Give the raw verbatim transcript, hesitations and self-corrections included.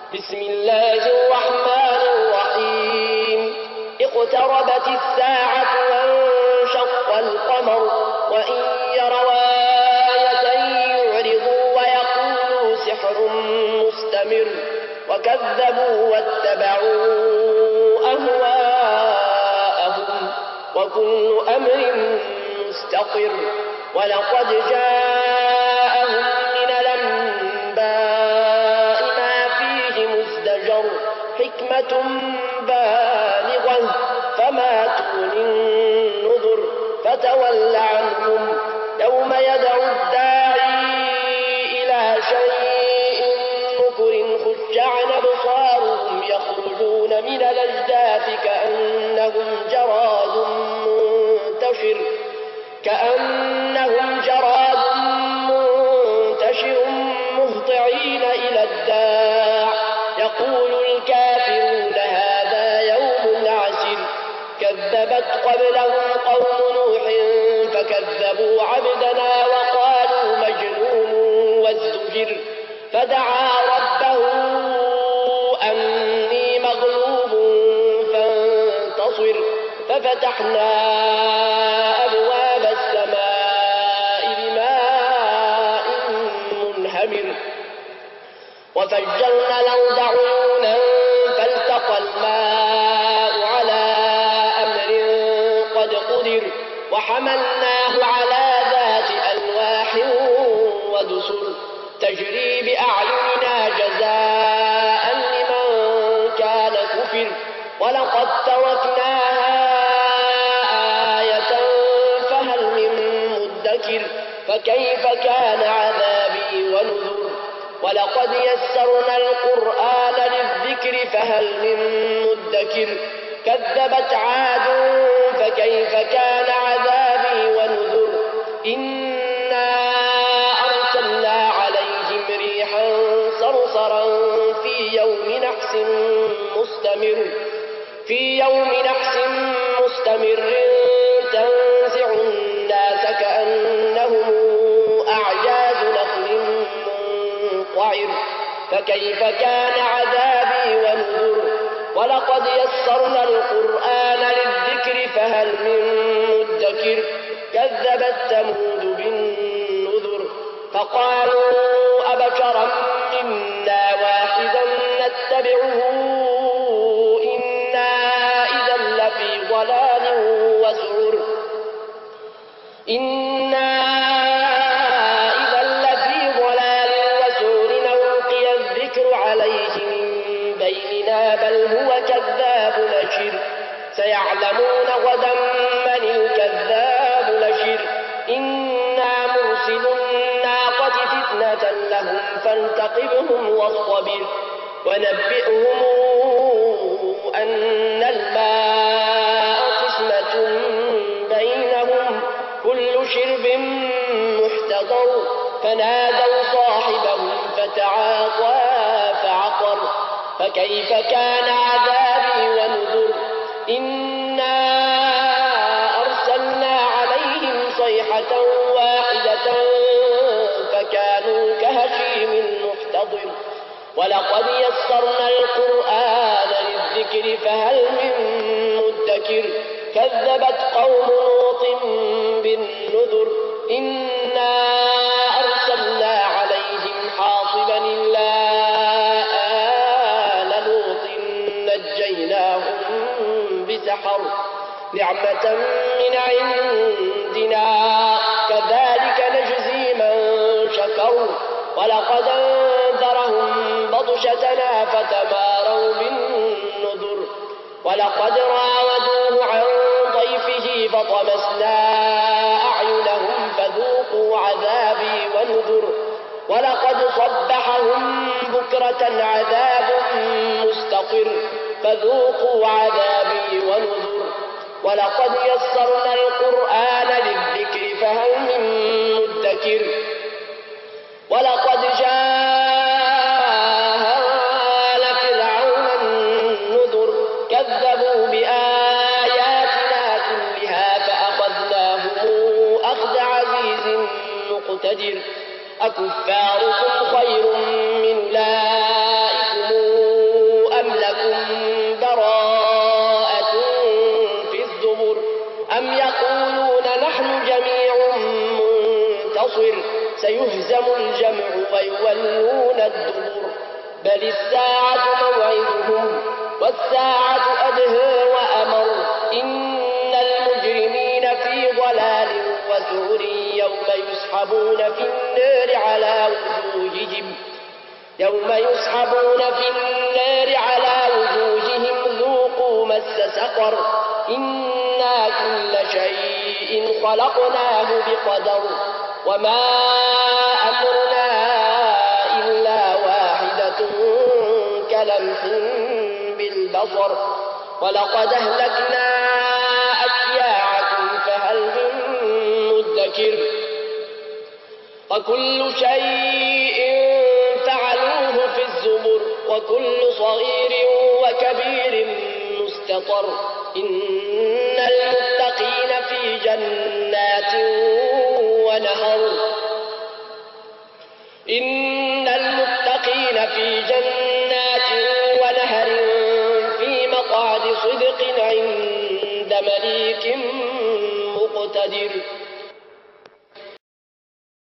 بسم الله الرحمن الرحيم اقتربت الساعة وانشق القمر وإن يروا آية يعرضوا ويقولوا سحر مستمر وكذبوا واتبعوا أهواءهم وكل أمر مستقر ولقد جاءهم من الأنباء ما فيه مزدجر حكمة بالغة فما تغني النذر فتول عنهم يوم يدعو الداعي إلى شيء نكر خش عن أبصارهم يخرجون من الأجداث كأنهم جراد منتشر كأنهم جراد منتشر مهطعين إلى الداع يقول الكافرون هذا يوم عسر كذبت قبلهم قوم نوح فكذبوا عبدنا وقالوا مجنون وازدجر فدعا ربه أني مغلوب فانتصر ففتحنا أبواب السماء بماء منهمر وفجرنا الأرض عيونا فالتقى الماء على أمر قد قدر وحملناه على ذات ألواح ودسر تجري بأعيننا جزاء لمن كان كفر ولقد تركناها آية فهل من مدكر فكيف كان عذابي ونذر ولقد يسرنا القرآن للذكر فهل من مدكر كذبت عاد فكيف كان عذابي ونذر إنا أرسلنا عليهم ريحا صرصرا في يوم نحس مستمر في يوم نحس مستمر تنزع الناس كأنهم أعجاز نخل منقعر فكيف كان عذابي ونذر ولقد يسرنا القرآن للذكر فهل من مدكر كذبت ثمود بالنذر فقالوا أبشرا منا واحدا نتبعه إنا إذا لفي ضلال وسعر إنا إذا لفي ضلال وسعر نلقي الذكر عليه من بيننا بل هو كذاب نشر سيعلمون غدا من الكذاب نشر إنا مرسل الناقة فتنة لهم فارتقبهم واصطبر ونبئهم أن الماء قسمة بينهم كل شرب محتضر فنادوا صاحبهم فتعاطى فعقر فكيف كان عذابي ونذر إنا أرسلنا عليهم صيحة واحدة فكانوا كهشيم المحتضر ولقد يسرنا القرآن للذكر فهل من مدكر كذبت قوم لوط بالنذر إنا أرسلنا عليهم حاصبا إلا آل لوط نجيناهم بسحر نعمة من عندنا كذلك نجزي من شكر ولقد أنذرهم بطشتنا فتماروا بالنذر ولقد راودوه عن ضيفه فطمسنا أعينهم فذوقوا عذابي ونذر ولقد صبحهم بكرة عذاب مستقر فذوقوا عذابي ونذر ولقد يسرنا القرآن للذكر فهل من مدكر ولقد جاء آل فرعون النذر كذبوا بآياتنا كلها فأخذناهم أخذ عزيز مقتدر أكفاركم خير من أولئكم سيهزم الجمع ويولون الدبر بل الساعة موعدهم والساعة أدهى وأمر إن المجرمين في ضلال وسعر يوم يسحبون في النار على وجوههم يوم يسحبون في النار على وجوههم ذوقوا مس سقر إنا كل شيء خلقناه بقدر وما أمرنا إلا واحدة كلمح بالبصر ولقد أهلكنا أشياعكم فهل من مدكر وكل شيء فعلوه في الزبر وكل صغير وكبير مستطر إن المتقين في جنات ونهر إن المتقين في جنات ونهر في مقعد صدق عند مليك مقتدر